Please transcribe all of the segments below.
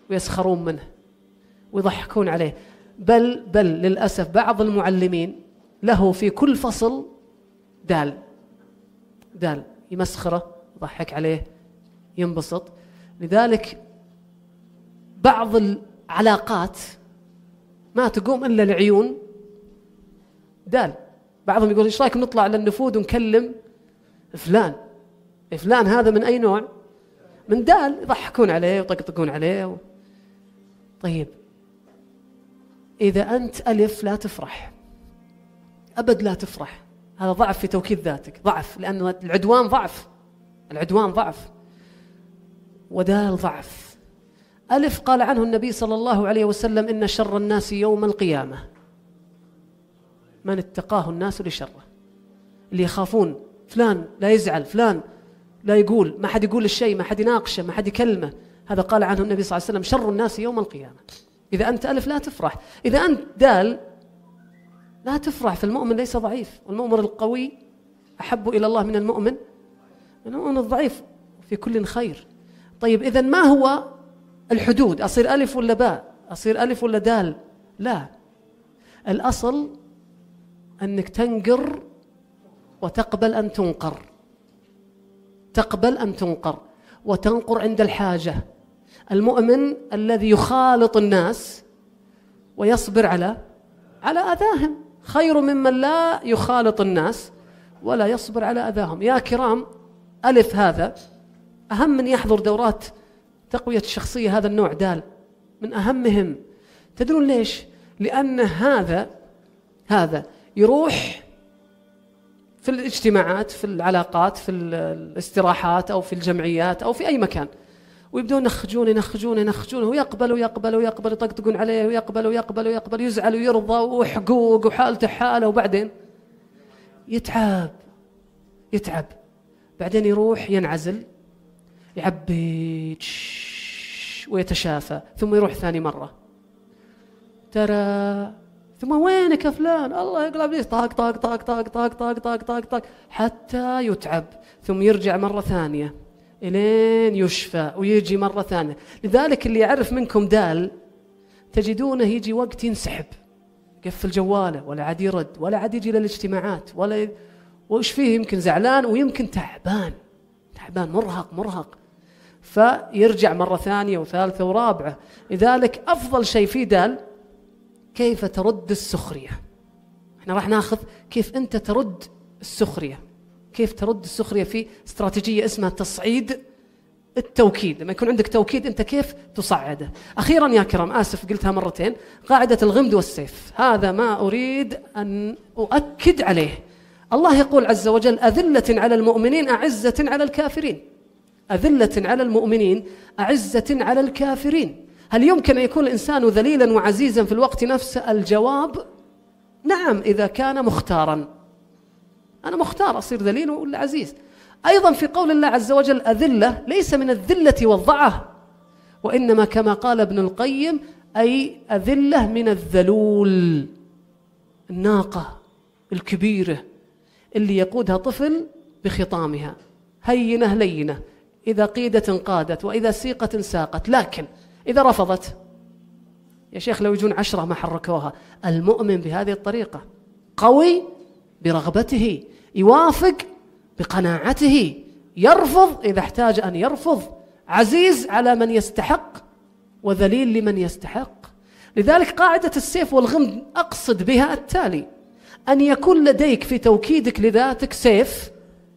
ويسخرون منه ويضحكون عليه. بل للأسف بعض المعلمين له في كل فصل دال يمسخره، يضحك عليه، ينبسط. لذلك بعض العلاقات ما تقوم إلا العيون دال. بعضهم يقول إيش رأيكم نطلع على النفود ونكلم فلان هذا من أي نوع؟ من دال، يضحكون عليه ويطقطقون عليه. طيب إذا أنت ألف لا تفرح أبد، لا تفرح، هذا ضعف في توكيد ذاتك، ضعف، لأن العدوان ضعف، ودال ضعف. ألف قال عنه النبي صلى الله عليه وسلم: إن شر الناس يوم القيامة من اتقاه الناس لشره. اللي يخافون فلان لا يزعل، فلان لا يقول، ما حد يقول الشيء، ما حد يناقشه، ما حد يكلمه، هذا قال عنه النبي صلى الله عليه وسلم: شر الناس يوم القيامة. إذا أنت ألف لا تفرح، إذا أنت دال لا تفرح. فالمؤمن ليس ضعيف، والمؤمن القوي أحب إلى الله من المؤمن الضعيف، في كل خير. طيب إذا ما هو الحدود؟ أصير ألف ولا باء؟ أصير ألف ولا دال؟ لا، الأصل أنك تنقر وتقبل أن تنقر، تقبل أن تنقر وتنقر عند الحاجة. المؤمن الذي يخالط الناس ويصبر على أذاهم خير ممن لا يخالط الناس ولا يصبر على أذاهم. يا كرام، ألف هذا أهم من يحضر دورات تقوية الشخصية، هذا النوع دال من أهمهم. تدرون ليش؟ لأن هذا يروح في الاجتماعات، في العلاقات، في الاستراحات أو في الجمعيات أو في أي مكان، ويبدون ينخجون ويقبل يطقطقون عليه، ويقبل يزعل ويرضى وحقوق وحالته حاله، وبعدين يتعب بعدين يروح ينعزل، يعبي ويتشافى، ثم يروح ثاني مرة، ترى ثم وينك يا فلان؟ الله يقلب ليش، طاق حتى يتعب، ثم يرجع مرة ثانية إلين يشفى ويجي مرة ثانية. لذلك اللي يعرف منكم دال تجدونه يجي وقت ينسحب، يقفل جواله، ولا عاد يرد، ولا عاد يجي للاجتماعات، وإيش فيه، يمكن زعلان ويمكن تعبان مرهق، فيرجع مرة ثانية وثالثة ورابعة. لذلك أفضل شيء في دال كيف ترد السخرية. احنا راح ناخذ كيف أنت ترد السخرية، كيف ترد السخرية في استراتيجية اسمها تصعيد التوكيد. لما يكون عندك توكيد أنت كيف تصعده. أخيرا يا كرام، آسف قلتها مرتين، قاعدة الغمد والسيف، هذا ما أريد أن أؤكد عليه. الله يقول عز وجل: أذلة على المؤمنين أعزة على الكافرين. أذلة على المؤمنين أعزة على الكافرين. هل يمكن أن يكون الإنسان ذليلا وعزيزا في الوقت نفسه؟ الجواب نعم، إذا كان مختارا. أنا مختار أصير ذليل ولا عزيز. أيضا في قول الله عز وجل أذلة ليس من الذلة والضعة، وإنما كما قال ابن القيم أي أذلة من الذلول، الناقة الكبيرة اللي يقودها طفل بخطامها، هينة لينة، إذا قيدت انقادت، وإذا سيقت ساقت. لكن إذا رفضت يا شيخ لو يجون 10 ما حركوها. المؤمن بهذه الطريقة قوي برغبته، يوافق بقناعته، يرفض إذا احتاج أن يرفض، عزيز على من يستحق وذليل لمن يستحق. لذلك قاعدة السيف والغمد أقصد بها التالي: أن يكون لديك في توكيدك لذاتك سيف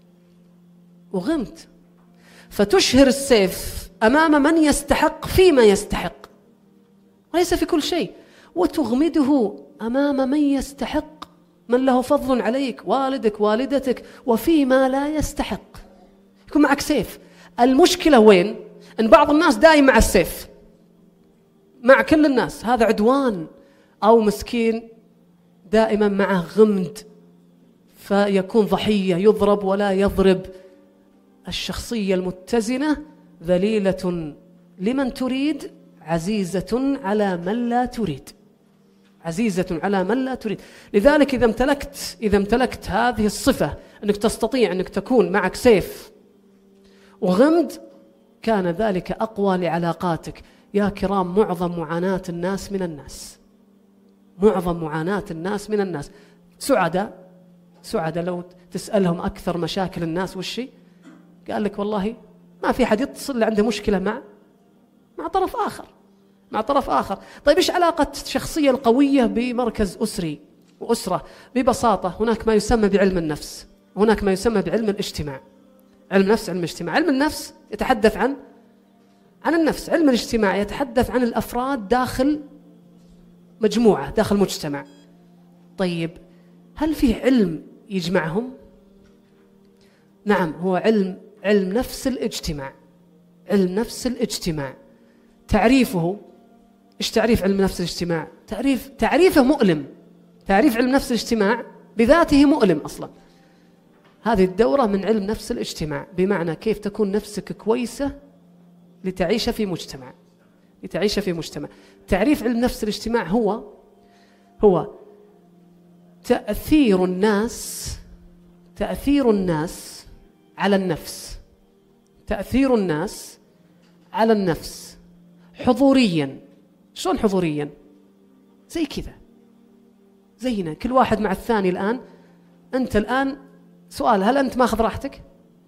وغمد، فتشهر السيف أمام من يستحق فيما يستحق وليس في كل شيء، وتغمده أمام من يستحق، من له فضل عليك، والدك والدتك، وفيما لا يستحق يكون معك سيف. المشكلة وين؟ أن بعض الناس دائم مع السيف مع كل الناس، هذا عدوان. أو مسكين دائما معه غمد فيكون ضحية، يضرب ولا يضرب. الشخصية المتزنة ذليلة لمن تريد، عزيزة على من لا تريد، عزيزة على من لا تريد. لذلك إذا امتلكت هذه الصفة، أنك تستطيع أنك تكون معك سيف وغمد، كان ذلك أقوى لعلاقاتك. يا كرام معظم معاناة الناس من الناس، معظم معاناة الناس من الناس. سعداء لو تسألهم أكثر مشاكل الناس وشي، قال لك والله ما في حد يتصل اللي عنده مشكلة مع طرف آخر. طيب إيش علاقة الشخصية القوية بمركز أسري وأسرة؟ ببساطة هناك ما يسمى بعلم النفس، هناك ما يسمى بعلم الاجتماع. علم النفس، علم الاجتماع. علم النفس يتحدث عن النفس، علم الاجتماع يتحدث عن الأفراد داخل مجموعة، داخل مجتمع. طيب هل في علم يجمعهم؟ نعم، هو علم نفس الاجتماع. علم نفس الاجتماع تعريفه، إيش تعريف علم نفس الاجتماع؟ تعريفه مؤلم. تعريف علم نفس الاجتماع بذاته مؤلم أصلا. هذه الدورة من علم نفس الاجتماع، بمعنى كيف تكون نفسك كويسة لتعيش في مجتمع. تعريف علم نفس الاجتماع هو تأثير الناس على النفس. تأثير الناس على النفس حضوريا. شلون حضوريا؟ زي كذا، زينا كل واحد مع الثاني. الآن أنت الآن سؤال، هل أنت ماخذ راحتك؟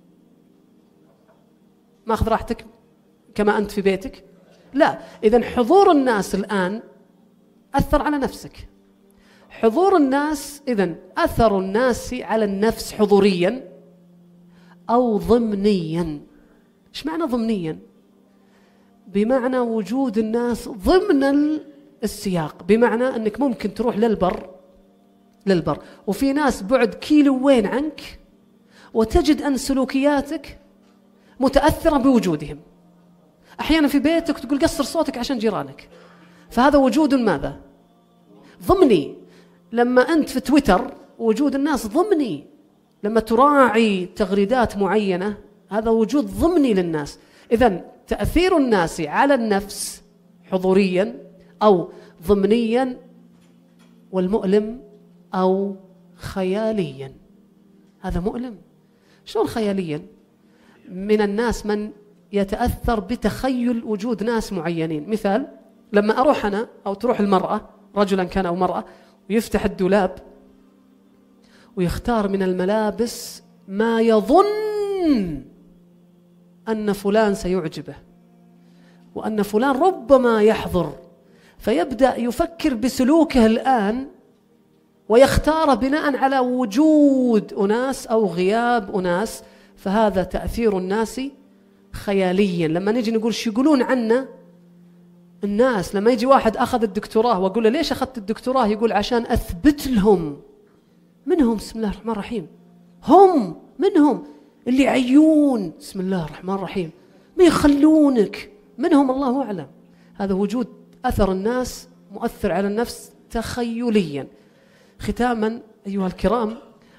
ماخذ راحتك كما أنت في بيتك؟ لا. إذن حضور الناس الآن أثر على نفسك. حضور الناس، إذن أثر الناس على النفس حضوريا أو ضمنيا. إيش معنى ضمنيا؟ بمعنى وجود الناس ضمن السياق، بمعنى أنك ممكن تروح للبر وفي ناس بعد كيلوين عنك وتجد أن سلوكياتك متأثرة بوجودهم. أحيانا في بيتك تقول قصر صوتك عشان جيرانك، فهذا وجود ماذا؟ ضمني. لما أنت في تويتر وجود الناس ضمني، لما تراعي تغريدات معينة هذا وجود ضمني للناس. إذن تأثير الناس على النفس حضوريا أو ضمنيا، والمؤلم أو خياليا. هذا مؤلم. شلون خياليا؟ من الناس من يتأثر بتخيل وجود ناس معينين. مثال، لما أروح أنا أو تروح المرأة، رجلا كان أو مرأة، ويفتح الدولاب ويختار من الملابس ما يظن أن فلان سيعجبه وأن فلان ربما يحضر، فيبدأ يفكر بسلوكه الآن ويختار بناء على وجود أناس أو غياب أناس. فهذا تأثير الناس خياليا. لما نيجي نقول شو يقولون عنا الناس، لما يجي واحد أخذ الدكتوراه وأقول له ليش أخذت الدكتوراه؟ يقول عشان أثبت لهم. منهم بسم الله الرحمن الرحيم، هم منهم اللي عيون بسم الله الرحمن الرحيم، ما يخلونك منهم، الله أعلم. هذا وجود أثر الناس مؤثر على النفس تخيليا. ختاما أيها الكرام،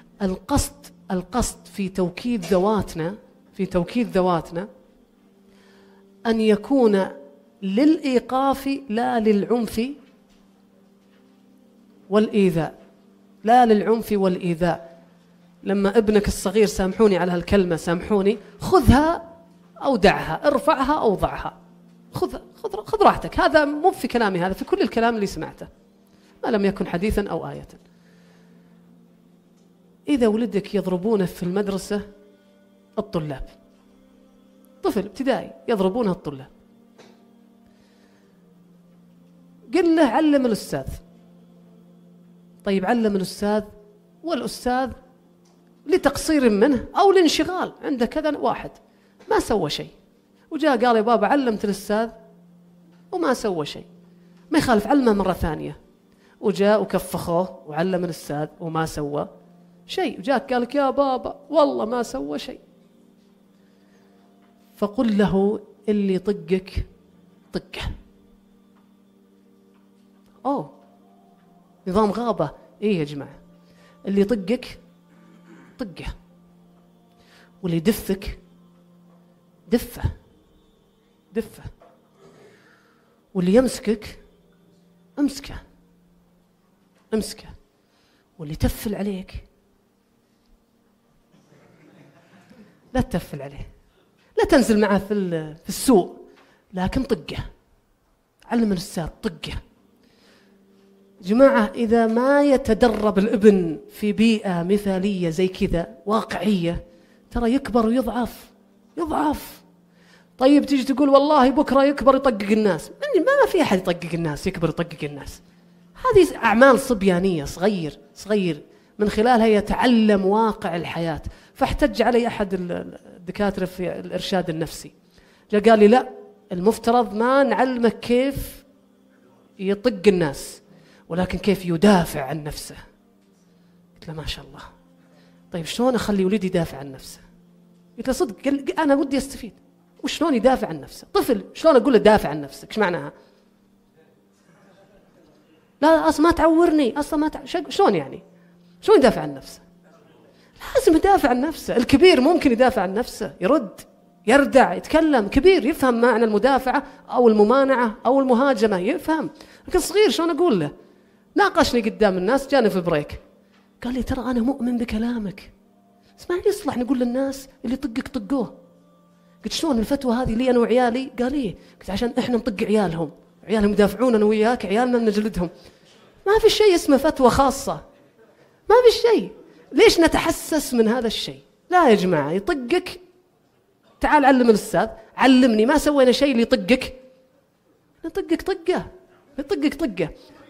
القصد في توكيد ذواتنا أن يكون للإيقاف لا للعنف والإيذاء. لا للعنف والإيذاء. لما ابنك الصغير، سامحوني على هالكلمة، سامحوني، خذها أو دعها، ارفعها أو ضعها، خذ راحتك. هذا مو في كلامي، هذا في كل الكلام اللي سمعته ما لم يكن حديثا أو آية. إذا ولدك يضربونه في المدرسة الطلاب، طفل ابتدائي يضربونه الطلاب، قل له علم الأستاذ. طيب علم الأستاذ، والأستاذ لتقصير منه أو لانشغال عنده كذا واحد ما سوى شيء، وجاء قال يا بابا علمت الأستاذ وما سوى شيء، ما يخالف علمه مرة ثانية، وجاء وكفخوه وعلم الأستاذ وما سوى شيء، وجاك قال لك يا بابا والله ما سوى شيء. فقل له اللي طقك طقه. نظام غابة. إيه يا جماعة، اللي يطقك طقه، واللي يدفك دفه، واللي يمسكك امسكه، واللي تفل عليك لا تتفل عليه، لا تنزل معه في السوق، لكن طقه. علم الأستاذ طقه. جماعة إذا ما يتدرب الابن في بيئة مثالية زي كذا واقعية، ترى يكبر ويضعف. طيب تيجي تقول والله بكرة يكبر يطقق الناس، ما في أحد يطقق الناس، يكبر يطقق الناس. هذه أعمال صبيانية صغير من خلالها يتعلم واقع الحياة. فاحتج علي أحد الدكاترة في الإرشاد النفسي، جاء قال لي لا، المفترض ما نعلمك كيف يطق الناس، ولكن كيف يدافع عن نفسه. قلت له ما شاء الله، طيب شلون أخلي ولدي يدافع عن نفسه؟ قلت له صدق، قال أنا ودي أستفيد. وشلون يدافع عن نفسه؟ طفل شلون أقول له دافع عن نفسك؟ إيش معناها؟ لا أصلا ما تعورني، شلون يعني؟ شلون يدافع عن نفسه؟ لازم يدافع عن نفسه. الكبير ممكن يدافع عن نفسه، يرد، يردع، يتكلم. كبير يفهم معنى المدافعة أو الممانعة أو المهاجمة، يفهم. لكن صغير شلون أقول له؟ ناقشني قدام الناس، جاني في بريك، قال لي ترى أنا مؤمن بكلامك، بس ما يصلح نقول للناس اللي طقك طقوه. قلت شلون الفتوى هذه لي أنا وعيالي؟ قال لي قلت عشان إحنا نطق عيالهم يدافعون أنا وياك، عيالنا نجلدهم. ما في شيء اسمه فتوى خاصة، ما في شيء. ليش نتحسس من هذا الشيء؟ لا يا جماعة، يطقك تعال علم الأستاذ، علمني، ما سوينا شيء اللي يطقك، نطقك طقه.